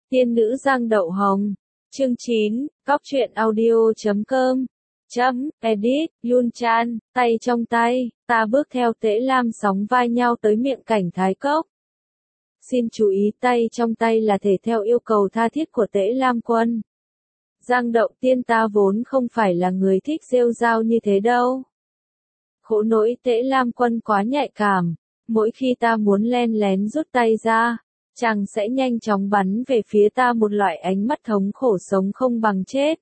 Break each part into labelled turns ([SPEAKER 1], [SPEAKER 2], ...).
[SPEAKER 1] Tiên nữ Giang Đậu Hồng. Chương 9, Cóc truyện audio.com. Edit, Yun Chan, tay trong tay, ta bước theo Tễ Lam sóng vai nhau tới miệng cảnh Thái Cốc. Xin chú ý tay trong tay là thể theo yêu cầu tha thiết của Tễ Lam Quân. Giang Đậu Tiên ta vốn không phải là người thích rêu rao như thế đâu. Khổ nỗi Tễ Lam Quân quá nhạy cảm, mỗi khi ta muốn len lén rút tay ra, chàng sẽ nhanh chóng bắn về phía ta một loại ánh mắt thống khổ sống không bằng chết.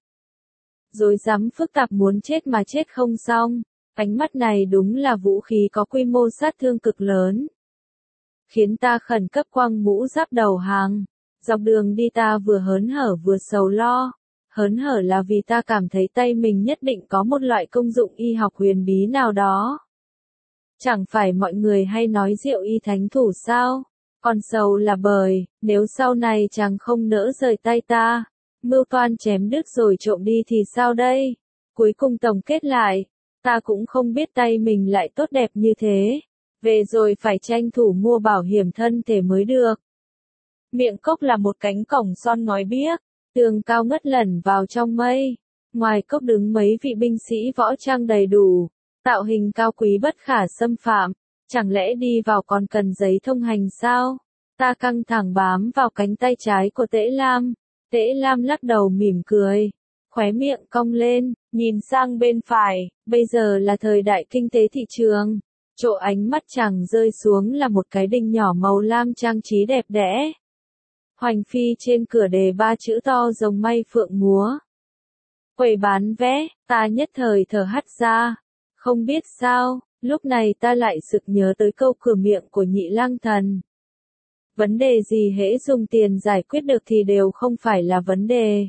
[SPEAKER 1] Rồi dám phức tạp muốn chết mà chết không xong, ánh mắt này đúng là vũ khí có quy mô sát thương cực lớn. Khiến ta khẩn cấp quăng mũ giáp đầu hàng, dọc đường đi ta vừa hớn hở vừa sầu lo. Hớn hở là vì ta cảm thấy tay mình nhất định có một loại công dụng y học huyền bí nào đó. Chẳng phải mọi người hay nói rượu y thánh thủ sao? Còn sầu là bởi, nếu sau này chàng không nỡ rời tay ta, mưu toan chém đứt rồi trộm đi thì sao đây? Cuối cùng tổng kết lại, ta cũng không biết tay mình lại tốt đẹp như thế. Về rồi phải tranh thủ mua bảo hiểm thân thể mới được. Miệng cốc là một cánh cổng son ngói biếc, tường cao ngất lẩn vào trong mây. Ngoài cốc đứng mấy vị binh sĩ võ trang đầy đủ, tạo hình cao quý bất khả xâm phạm. Chẳng lẽ đi vào còn cần giấy thông hành sao? Ta căng thẳng bám vào cánh tay trái của Tễ Lam. Tễ Lam lắc đầu mỉm cười, khóe miệng cong lên, nhìn sang bên phải. Bây giờ là thời đại kinh tế thị trường. Chỗ ánh mắt chàng rơi xuống là một cái đinh nhỏ màu lam trang trí đẹp đẽ. Hoành phi trên cửa đề 3 chữ to rồng may phượng múa. Quầy bán vé, ta nhất thời thở hắt ra. Không biết sao, lúc này ta lại sực nhớ tới câu cửa miệng của Nhị Lang Thần. Vấn đề gì hễ dùng tiền giải quyết được thì đều không phải là vấn đề.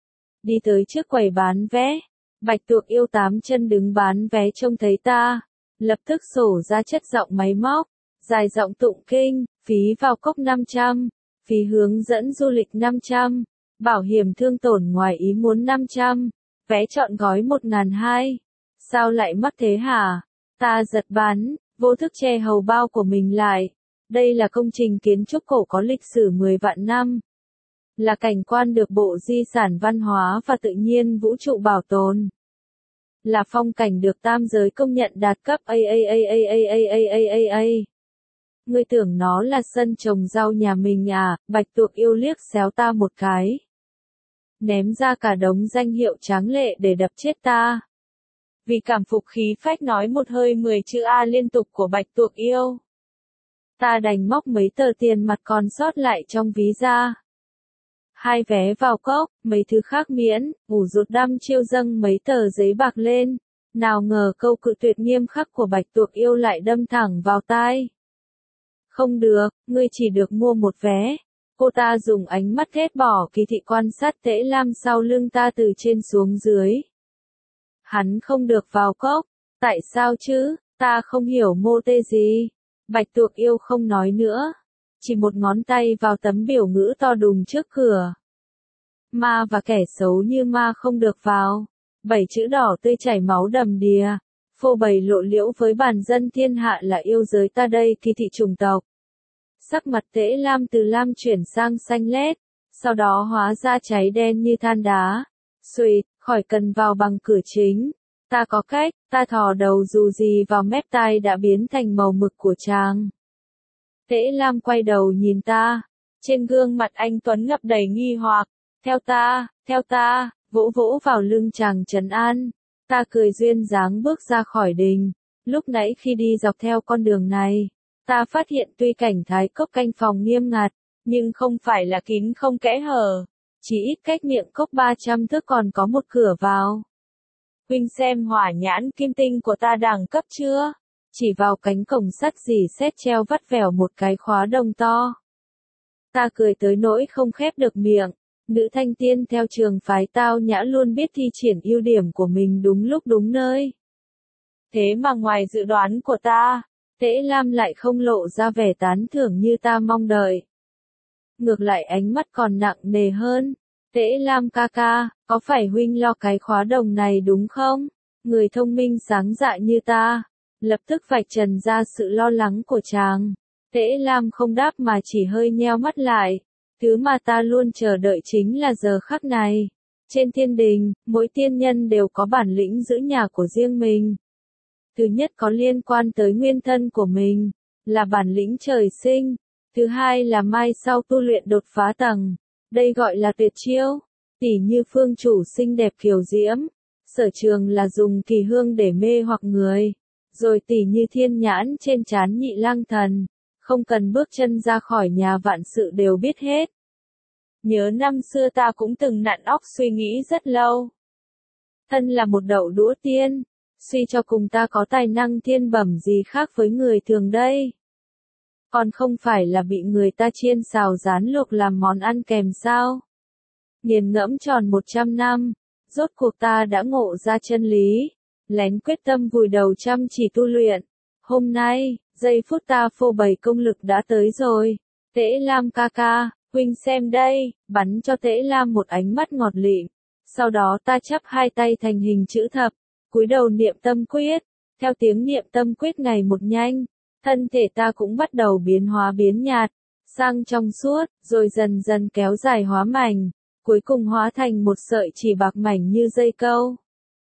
[SPEAKER 1] Đi tới trước quầy bán vé, Bạch Tuộc Yêu 8 chân đứng bán vé trông thấy ta, lập tức sổ ra chất giọng máy móc, dài giọng tụng kinh, phí vào cốc 500, phí hướng dẫn du lịch 500, bảo hiểm thương tổn ngoài ý muốn 500, vé chọn gói 1.200. Sao lại mắc thế hả? Ta giật bắn, vô thức che hầu bao của mình lại. Đây là công trình kiến trúc cổ có lịch sử 10 vạn năm. Là cảnh quan được Bộ Di sản Văn hóa và Tự nhiên Vũ trụ bảo tồn. Là phong cảnh được tam giới công nhận đạt cấp AAAAAAAAA. Ngươi tưởng nó là sân trồng rau nhà mình à? Bạch Tuộc Yêu liếc xéo ta một cái. Ném ra cả đống danh hiệu tráng lệ để đập chết ta. Vì cảm phục khí phách nói một hơi 10 chữ A liên tục của Bạch Tuộc Yêu. Ta đành móc mấy tờ tiền mặt còn sót lại trong ví ra. 2 vé vào cốc, mấy thứ khác miễn, ủ rụt đăm chiêu dâng mấy tờ giấy bạc lên. Nào ngờ câu cự tuyệt nghiêm khắc của Bạch Tuộc Yêu lại đâm thẳng vào tai. Không được, ngươi chỉ được mua một vé. Cô ta dùng ánh mắt ghét bỏ kỳ thị quan sát Tễ Lam sau lưng ta từ trên xuống dưới. Hắn không được vào cốc, tại sao chứ, ta không hiểu mô tê gì. Bạch Tuộc Yêu không nói nữa, chỉ một ngón tay vào tấm biểu ngữ to đùng trước cửa. Ma và kẻ xấu như ma không được vào. 7 chữ đỏ tươi chảy máu đầm đìa, phô bày lộ liễu với bản dân thiên hạ là yêu giới ta đây kỳ thị chủng tộc. Sắc mặt Tễ Lam từ lam chuyển sang xanh lét, sau đó hóa ra cháy đen như than đá. Xuỵt, khỏi cần vào bằng cửa chính. Ta có cách, ta thò đầu dù gì vào mép tai đã biến thành màu mực của chàng. Tễ Lam quay đầu nhìn ta, trên gương mặt anh Tuấn ngập đầy nghi hoặc. Theo ta, vỗ vỗ vào lưng chàng trấn an. Ta cười duyên dáng bước ra khỏi đình. Lúc nãy khi đi dọc theo con đường này, ta phát hiện tuy cảnh Thái Cốc canh phòng nghiêm ngặt, nhưng không phải là kín không kẽ hở. Chỉ ít cách miệng cốc 300 thước còn có một cửa vào. Huynh xem hỏa nhãn kim tinh của ta đẳng cấp chưa? Chỉ vào cánh cổng sắt dì xét treo vắt vẻo một cái khóa đồng to. Ta cười tới nỗi không khép được miệng. Nữ thanh tiên theo trường phái tao nhã luôn biết thi triển ưu điểm của mình đúng lúc đúng nơi. Thế mà ngoài dự đoán của ta, Tễ Lam lại không lộ ra vẻ tán thưởng như ta mong đợi. Ngược lại ánh mắt còn nặng nề hơn. Tễ Lam ca ca, có phải huynh lo cái khóa đồng này đúng không? Người thông minh sáng dạ như ta, lập tức vạch trần ra sự lo lắng của chàng. Tễ Lam không đáp mà chỉ hơi nheo mắt lại. Thứ mà ta luôn chờ đợi chính là giờ khắc này. Trên thiên đình, mỗi tiên nhân đều có bản lĩnh giữ nhà của riêng mình. Thứ nhất có liên quan tới nguyên thân của mình, là bản lĩnh trời sinh. Thứ hai là mai sau tu luyện đột phá tầng. Đây gọi là tuyệt chiêu. Tỉ như phương chủ xinh đẹp kiều diễm. Sở trường là dùng kỳ hương để mê hoặc người. Rồi tỉ như thiên nhãn trên trán Nhị Lang Thần. Không cần bước chân ra khỏi nhà vạn sự đều biết hết. Nhớ năm xưa ta cũng từng nặn óc suy nghĩ rất lâu. Thân là một đậu đũa tiên, suy cho cùng ta có tài năng thiên bẩm gì khác với người thường đây. Còn không phải là bị người ta chiên xào rán luộc làm món ăn kèm sao. Nghiền ngẫm tròn 100 năm, rốt cuộc ta đã ngộ ra chân lý, lén quyết tâm vùi đầu chăm chỉ tu luyện. Hôm nay, giây phút ta phô bày công lực đã tới rồi. Tễ Lam ca ca, huynh xem đây, bắn cho Tễ Lam một ánh mắt ngọt lịm. Sau đó ta chắp hai tay thành hình chữ thập, cúi đầu niệm tâm quyết. Theo tiếng niệm tâm quyết ngày một nhanh, thân thể ta cũng bắt đầu biến hóa biến nhạt, sang trong suốt, rồi dần dần kéo dài hóa mảnh, cuối cùng hóa thành một sợi chỉ bạc mảnh như dây câu.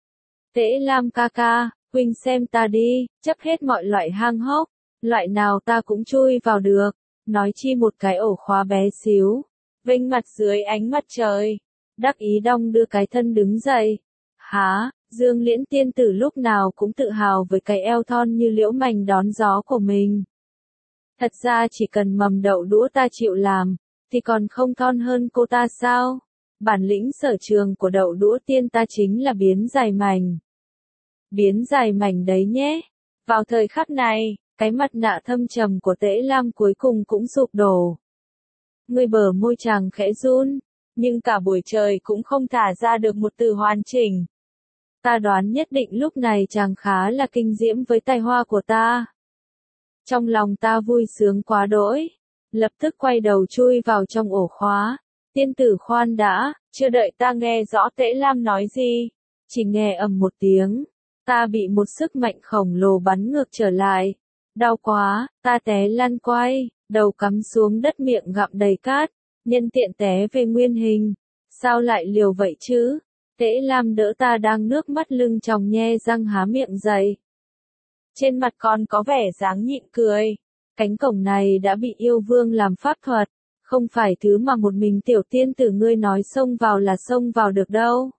[SPEAKER 1] Tễ Lam ca ca, huynh xem ta đi, chấp hết mọi loại hang hốc, loại nào ta cũng chui vào được, nói chi một cái ổ khóa bé xíu, vênh mặt dưới ánh mặt trời, đắc ý đong đưa cái thân đứng dậy. Há, Dương Liễn tiên tử lúc nào cũng tự hào với cái eo thon như liễu mành đón gió của mình. Thật ra chỉ cần mầm đậu đũa ta chịu làm, thì còn không thon hơn cô ta sao? Bản lĩnh sở trường của đậu đũa tiên ta chính là biến dài mảnh. Biến dài mảnh đấy nhé. Vào thời khắc này, cái mặt nạ thâm trầm của Tễ Lam cuối cùng cũng sụp đổ. Người bờ môi chàng khẽ run, nhưng cả buổi trời cũng không thả ra được một từ hoàn chỉnh. Ta đoán nhất định lúc này chàng khá là kinh diễm với tài hoa của ta. Trong lòng ta vui sướng quá đỗi, lập tức quay đầu chui vào trong ổ khóa. Tiên tử khoan đã, chưa đợi ta nghe rõ Tễ Lam nói gì, chỉ nghe ầm một tiếng, ta bị một sức mạnh khổng lồ bắn ngược trở lại. Đau quá, ta té lăn quay, đầu cắm xuống đất miệng gặm đầy cát, nhân tiện té về nguyên hình. Sao lại liều vậy chứ? Tễ Lam đỡ ta đang nước mắt lưng tròng nhe răng há miệng dậy. Trên mặt còn có vẻ dáng nhịn cười. Cánh cổng này đã bị yêu vương làm pháp thuật, không phải thứ mà một mình tiểu tiên tử ngươi nói xông vào là xông vào được đâu.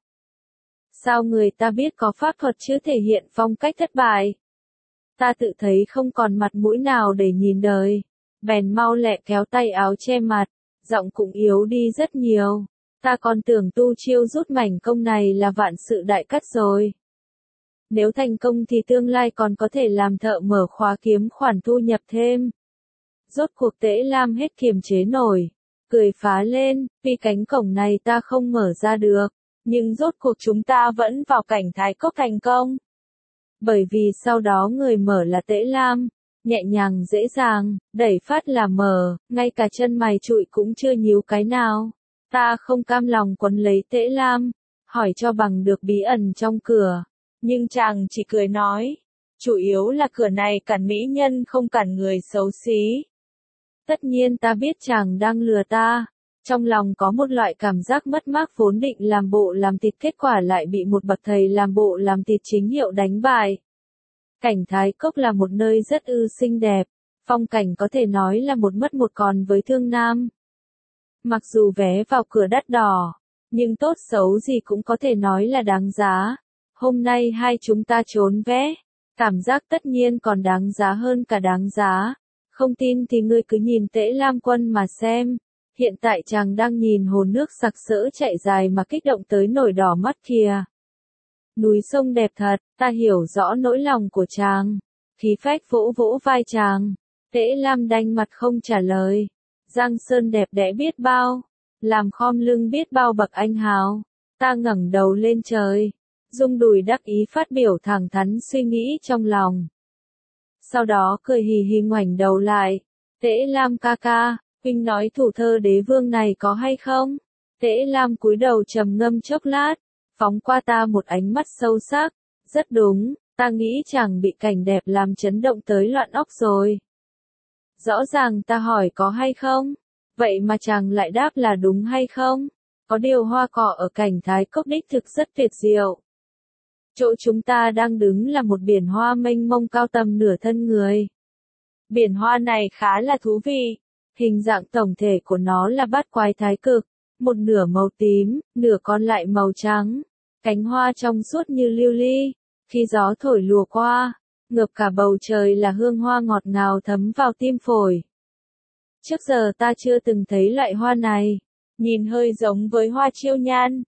[SPEAKER 1] Sao người ta biết có pháp thuật chứ thể hiện phong cách thất bại? Ta tự thấy không còn mặt mũi nào để nhìn đời, bèn mau lẹ kéo tay áo che mặt, giọng cũng yếu đi rất nhiều. Ta còn tưởng tu chiêu rút mảnh công này là vạn sự đại cắt rồi. Nếu thành công thì tương lai còn có thể làm thợ mở khóa kiếm khoản thu nhập thêm. Rốt cuộc Tễ Lam hết kiềm chế nổi, cười phá lên, vì cánh cổng này ta không mở ra được, nhưng rốt cuộc chúng ta vẫn vào cảnh thái cốc thành công. Bởi vì sau đó người mở là Tễ Lam, nhẹ nhàng dễ dàng, đẩy phát là mở, ngay cả chân mày trụi cũng chưa nhíu cái nào. Ta không cam lòng quấn lấy Tễ Lam, hỏi cho bằng được bí ẩn trong cửa, nhưng chàng chỉ cười nói, chủ yếu là cửa này cản mỹ nhân không cản người xấu xí. Tất nhiên ta biết chàng đang lừa ta, trong lòng có một loại cảm giác mất mát vốn định làm bộ làm thịt kết quả lại bị một bậc thầy làm bộ làm thịt chính hiệu đánh bại. Cảnh Thái Cốc là một nơi rất xinh đẹp, phong cảnh có thể nói là một mất một còn với Thương Nam. Mặc dù vé vào cửa đắt đỏ, nhưng tốt xấu gì cũng có thể nói là đáng giá. Hôm nay hai chúng ta trốn vé, cảm giác tất nhiên còn đáng giá hơn cả đáng giá. Không tin thì ngươi cứ nhìn Tễ Lam Quân mà xem. Hiện tại chàng đang nhìn hồ nước sặc sỡ chạy dài mà kích động tới nổi đỏ mắt kìa. Núi sông đẹp thật, ta hiểu rõ nỗi lòng của chàng. Khí phách vỗ vỗ vai chàng. Tễ Lam đanh mặt không trả lời. Giang Sơn đẹp đẽ biết bao, làm khom lưng biết bao bậc anh hào. Ta ngẩng đầu lên trời, rung đùi đắc ý phát biểu thẳng thắn suy nghĩ trong lòng. Sau đó cười hì hì ngoảnh đầu lại. Tễ Lam ca ca, huynh nói thủ thơ đế vương này có hay không? Tễ Lam cúi đầu trầm ngâm chốc lát, phóng qua ta một ánh mắt sâu sắc. Rất đúng, ta nghĩ chàng bị cảnh đẹp làm chấn động tới loạn óc rồi. Rõ ràng ta hỏi có hay không? Vậy mà chàng lại đáp là đúng hay không? Có điều hoa cỏ ở cảnh Thái Cốc đích thực rất tuyệt diệu. Chỗ chúng ta đang đứng là một biển hoa mênh mông cao tầm nửa thân người. Biển hoa này khá là thú vị. Hình dạng tổng thể của nó là bát quái thái cực, một nửa màu tím, nửa còn lại màu trắng. Cánh hoa trong suốt như lưu ly, khi gió thổi lùa qua, ngập cả bầu trời là hương hoa ngọt ngào thấm vào tim phổi. Trước giờ ta chưa từng thấy loại hoa này, nhìn hơi giống với hoa chiêu nhan.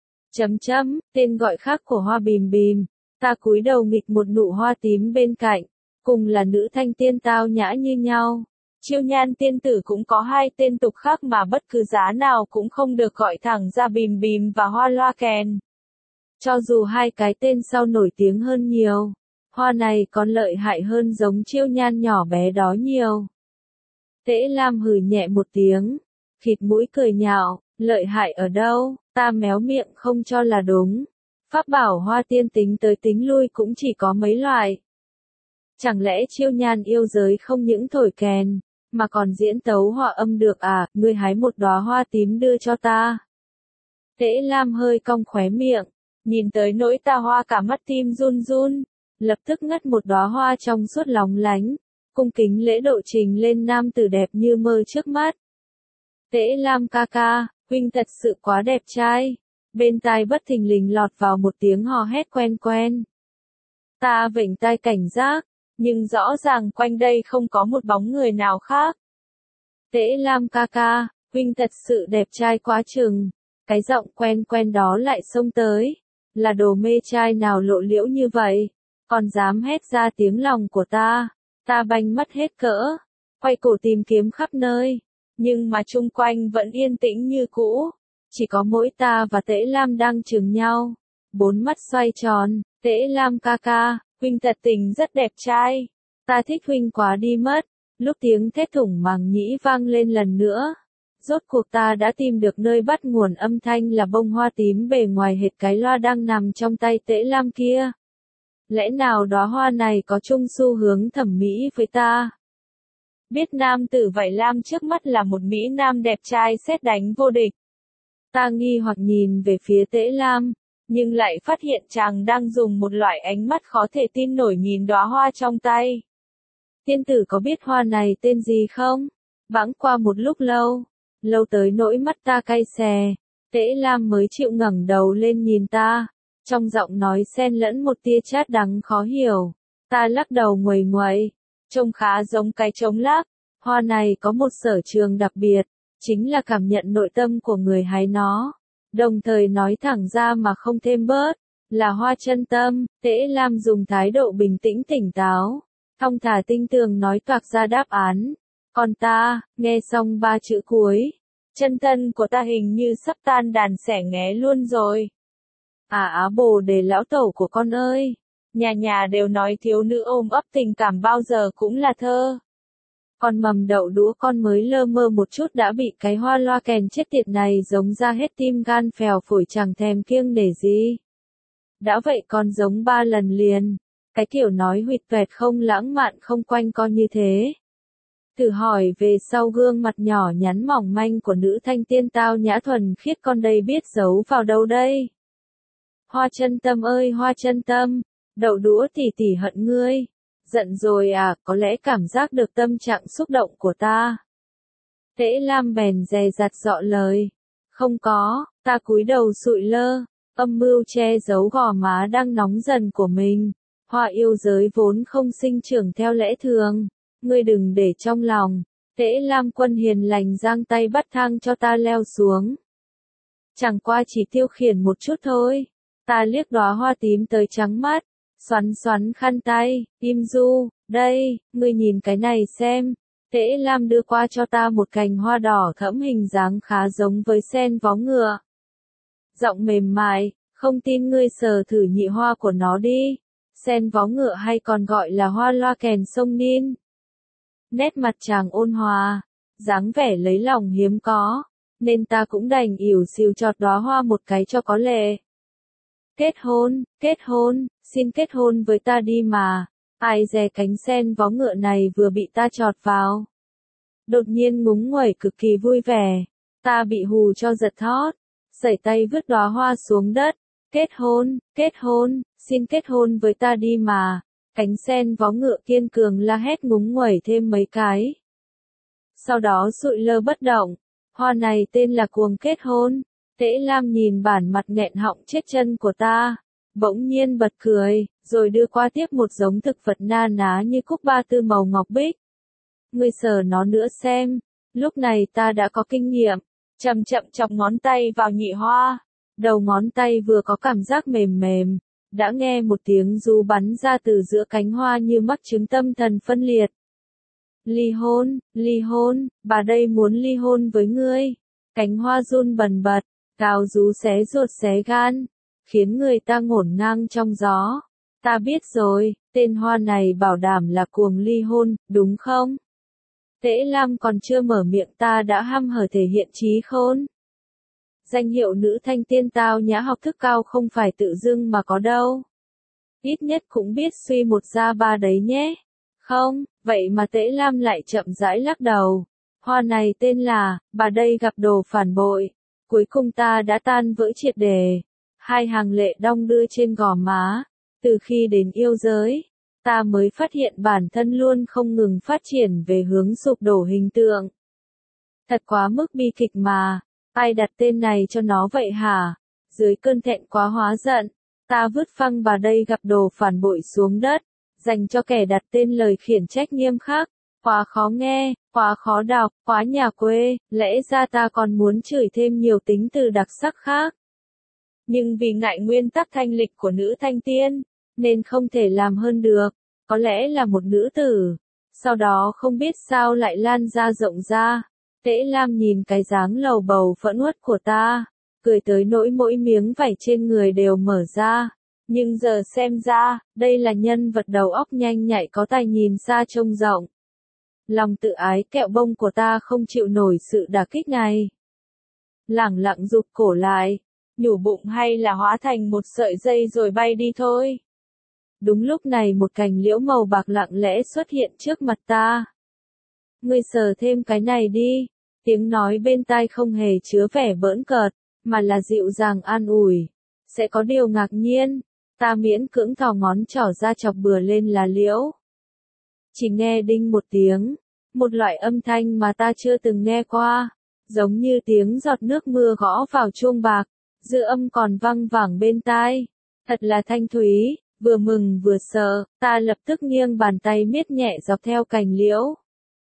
[SPEAKER 1] Tên gọi khác của hoa bìm bìm. Ta cúi đầu nghịch một nụ hoa tím bên cạnh, cùng là nữ thanh tiên tao nhã như nhau. Chiêu nhan tiên tử cũng có hai tên tục khác mà bất cứ giá nào cũng không được gọi thẳng ra, bìm bìm và hoa loa kèn. Cho dù hai cái tên sau nổi tiếng hơn nhiều, hoa này còn lợi hại hơn giống chiêu nhan nhỏ bé đó nhiều. Tễ Lam hừ nhẹ một tiếng, khịt mũi cười nhạo, lợi hại ở đâu, ta méo miệng không cho là đúng. Pháp bảo hoa tiên tính tới tính lui cũng chỉ có mấy loại. Chẳng lẽ chiêu nhan yêu giới không những thổi kèn, mà còn diễn tấu hòa âm được à? Ngươi hái một đóa hoa tím đưa cho ta. Tễ Lam hơi cong khóe miệng, nhìn tới nỗi ta hoa cả mắt tim run run, lập tức ngắt một đóa hoa trong suốt lóng lánh, cung kính lễ độ trình lên nam tử đẹp như mơ trước mắt. Tễ Lam ca ca, huynh thật sự quá đẹp trai. Bên tai bất thình lình lọt vào một tiếng hò hét quen quen. Ta vểnh tai cảnh giác, nhưng rõ ràng quanh đây không có một bóng người nào khác. Tễ Lam ca ca, huynh thật sự đẹp trai quá chừng. Cái giọng quen quen đó lại xông tới. Là đồ mê trai nào lộ liễu như vậy, còn dám hét ra tiếng lòng của ta. Ta banh mắt hết cỡ, quay cổ tìm kiếm khắp nơi, nhưng mà chung quanh vẫn yên tĩnh như cũ. Chỉ có mỗi ta và Tễ Lam đang chừng nhau. Bốn mắt xoay tròn, Tễ Lam ca ca, huynh thật tình rất đẹp trai. Ta thích huynh quá đi mất. Lúc tiếng thét thủng màng nhĩ vang lên lần nữa. Rốt cuộc ta đã tìm được nơi bắt nguồn âm thanh là bông hoa tím bề ngoài hệt cái loa đang nằm trong tay Tễ Lam kia. Lẽ nào đóa hoa này có chung xu hướng thẩm mỹ với ta? Biết nam tử vảy lam trước mắt là một mỹ nam đẹp trai sét đánh vô địch. Ta nghi hoặc nhìn về phía Tễ Lam, nhưng lại phát hiện chàng đang dùng một loại ánh mắt khó thể tin nổi nhìn đóa hoa trong tay. Tiên tử có biết hoa này tên gì không? Bẵng qua một lúc lâu, lâu tới nỗi mắt ta cay xè, Tễ Lam mới chịu ngẩng đầu lên nhìn ta, trong giọng nói xen lẫn một tia chát đắng khó hiểu. Ta lắc đầu nguầy nguậy, trông khá giống cái trống lác. Hoa này có một sở trường đặc biệt, chính là cảm nhận nội tâm của người hái nó, đồng thời nói thẳng ra mà không thêm bớt, là hoa chân tâm. Tễ Lam dùng thái độ bình tĩnh tỉnh táo, thong thả tinh tường nói toạc ra đáp án. Còn ta, nghe xong ba chữ cuối, chân thân của ta hình như sắp tan đàn xẻ nghé luôn rồi. Á bồ đề lão tẩu của con ơi, nhà nhà đều nói thiếu nữ ôm ấp tình cảm bao giờ cũng là thơ. Con mầm đậu đũa con mới lơ mơ một chút đã bị cái hoa loa kèn chết tiệt này giống ra hết tim gan phèo phổi, chẳng thèm kiêng nể gì. Đã vậy còn giống 3 lần liền, cái kiểu nói huỵch toẹt không lãng mạn không quanh con như thế. Thử hỏi về sau gương mặt nhỏ nhắn mỏng manh của nữ thanh tiên tao nhã thuần khiết con đây biết giấu vào đâu đây? Hoa chân tâm ơi hoa chân tâm, đậu đũa tỉ tỉ hận ngươi. Giận rồi à, có lẽ cảm giác được tâm trạng xúc động của ta. Tễ Lam bèn dè dặt dọ lời. Không có, ta cúi đầu sụi lơ, âm mưu che giấu gò má đang nóng dần của mình. Hoa yêu giới vốn không sinh trưởng theo lẽ thường, ngươi đừng để trong lòng. Tễ Lam quân hiền lành giang tay bắt thang cho ta leo xuống. Chẳng qua chỉ tiêu khiển một chút thôi. Ta liếc đóa hoa tím tới trắng mắt. Xoắn xoắn khăn tay, im du, đây, ngươi nhìn cái này xem. Tễ Lam đưa qua cho ta một cành hoa đỏ thẫm hình dáng khá giống với sen vó ngựa. Giọng mềm mại, không tin ngươi sờ thử nhị hoa của nó đi. Sen vó ngựa hay còn gọi là hoa loa kèn sông Nin. Nét mặt chàng ôn hòa, dáng vẻ lấy lòng hiếm có, nên ta cũng đành ỉu xìu chọt đóa hoa một cái cho có lệ. Kết hôn, xin kết hôn với ta đi mà. Ai dè cánh sen vó ngựa này vừa bị ta chọt vào. Đột nhiên ngúng nguẩy cực kỳ vui vẻ. Ta bị hù cho giật thót. Sẩy tay vứt đóa hoa xuống đất. Kết hôn, xin kết hôn với ta đi mà. Cánh sen vó ngựa kiên cường la hét ngúng nguẩy thêm mấy cái. Sau đó sụi lơ bất động. Hoa này tên là cuồng kết hôn. Tễ Lam nhìn bản mặt nghẹn họng chết chân của ta. Bỗng nhiên bật cười, rồi đưa qua tiếp một giống thực vật na ná như cúc ba tư màu ngọc bích. Ngươi sờ nó nữa xem. Lúc này ta đã có kinh nghiệm. Chậm chậm chọc ngón tay vào nhị hoa. Đầu ngón tay vừa có cảm giác mềm mềm. Đã nghe một tiếng ru bắn ra từ giữa cánh hoa như mắc chứng tâm thần phân liệt. Ly hôn, bà đây muốn ly hôn với ngươi. Cánh hoa run bần bật, cao rú xé ruột xé gan, khiến người ta ngổn ngang trong gió. Ta biết rồi, tên hoa này bảo đảm là cuồng ly hôn, đúng không? Tễ Lam còn chưa mở miệng ta đã hăm hở thể hiện trí khôn. Danh hiệu nữ thanh tiên tao nhã học thức cao không phải tự dưng mà có đâu. Ít nhất cũng biết suy một ra ba đấy nhé. Không, vậy mà Tễ Lam lại chậm rãi lắc đầu. Hoa này tên là, bà đây gặp đồ phản bội. Cuối cùng ta đã tan vỡ triệt đề. Hai hàng lệ đong đưa trên gò má. Từ khi đến yêu giới, ta mới phát hiện bản thân luôn không ngừng phát triển về hướng sụp đổ hình tượng. Thật quá mức bi kịch mà. Ai đặt tên này cho nó vậy hả? Dưới cơn thẹn quá hóa giận, ta vứt phăng bà đây gặp đồ phản bội xuống đất, dành cho kẻ đặt tên lời khiển trách nghiêm khắc. Quá khó nghe, quá khó đọc, quá nhà quê, lẽ ra ta còn muốn chửi thêm nhiều tính từ đặc sắc khác. Nhưng vì ngại nguyên tắc thanh lịch của nữ thanh tiên, nên không thể làm hơn được, có lẽ là một nữ tử. Sau đó không biết sao lại lan ra rộng ra. Tễ Lam nhìn cái dáng lầu bầu phẫn uất của ta, cười tới nỗi mỗi miếng vảy trên người đều mở ra. Nhưng giờ xem ra, đây là nhân vật đầu óc nhanh nhạy có tài nhìn xa trông rộng. Lòng tự ái kẹo bông của ta không chịu nổi sự đả kích này. Lẳng lặng rụt cổ lại, nhủ bụng hay là hóa thành một sợi dây rồi bay đi thôi. Đúng lúc này một cành liễu màu bạc lặng lẽ xuất hiện trước mặt ta. Ngươi sờ thêm cái này đi. Tiếng nói bên tai không hề chứa vẻ bỡn cợt, mà là dịu dàng an ủi. Sẽ có điều ngạc nhiên. Ta miễn cưỡng thò ngón trỏ ra chọc bừa lên lá liễu. Chỉ nghe đinh một tiếng. Một loại âm thanh mà ta chưa từng nghe qua. Giống như tiếng giọt nước mưa gõ vào chuông bạc. Dư âm còn văng vẳng bên tai. Thật là thanh thúy. Vừa mừng vừa sợ, ta lập tức nghiêng bàn tay miết nhẹ dọc theo cành liễu.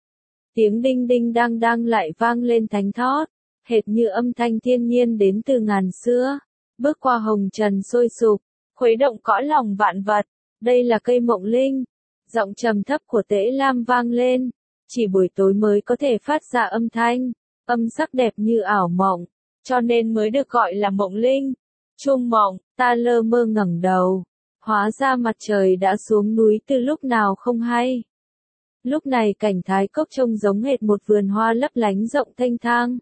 [SPEAKER 1] Tiếng đinh đinh đang đang lại vang lên thánh thót, hệt như âm thanh thiên nhiên đến từ ngàn xưa, bước qua hồng trần sôi sục, khuấy động cõi lòng vạn vật. Đây là cây mộng linh. Giọng trầm thấp của Tễ Lam vang lên, chỉ buổi tối mới có thể phát ra âm thanh, âm sắc đẹp như ảo mộng, cho nên mới được gọi là mộng linh. Chung mộng, ta lơ mơ ngẩng đầu. Hóa ra mặt trời đã xuống núi từ lúc nào không hay. Lúc này cảnh thái cốc trông giống hệt một vườn hoa lấp lánh rộng thênh thang.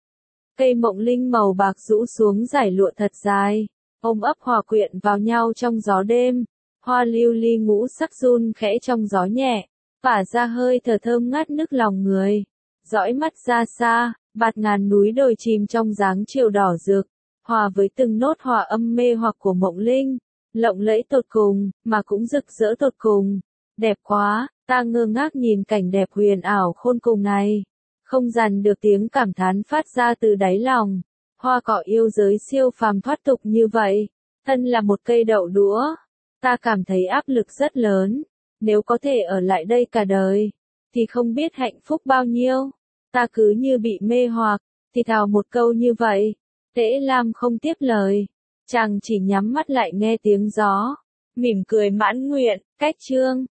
[SPEAKER 1] Cây mộng linh màu bạc rũ xuống dải lụa thật dài, ôm ấp hòa quyện vào nhau trong gió đêm. Hoa lưu ly ngũ sắc run khẽ trong gió nhẹ, phả ra hơi thở thơm ngát nức lòng người. Dõi mắt ra xa, bạt ngàn núi đồi chìm trong dáng chiều đỏ rực, hòa với từng nốt hòa âm mê hoặc của mộng linh. Lộng lẫy tột cùng, mà cũng rực rỡ tột cùng. Đẹp quá, ta ngơ ngác nhìn cảnh đẹp huyền ảo khôn cùng này. Không dằn được tiếng cảm thán phát ra từ đáy lòng. Hoa cỏ yêu giới siêu phàm thoát tục như vậy. Thân là một cây đậu đũa. Ta cảm thấy áp lực rất lớn. Nếu có thể ở lại đây cả đời, thì không biết hạnh phúc bao nhiêu. Ta cứ như bị mê hoặc, thì thào một câu như vậy. Tễ Lam không tiếp lời. Chàng chỉ nhắm mắt lại nghe tiếng gió, mỉm cười mãn nguyện. Cách chương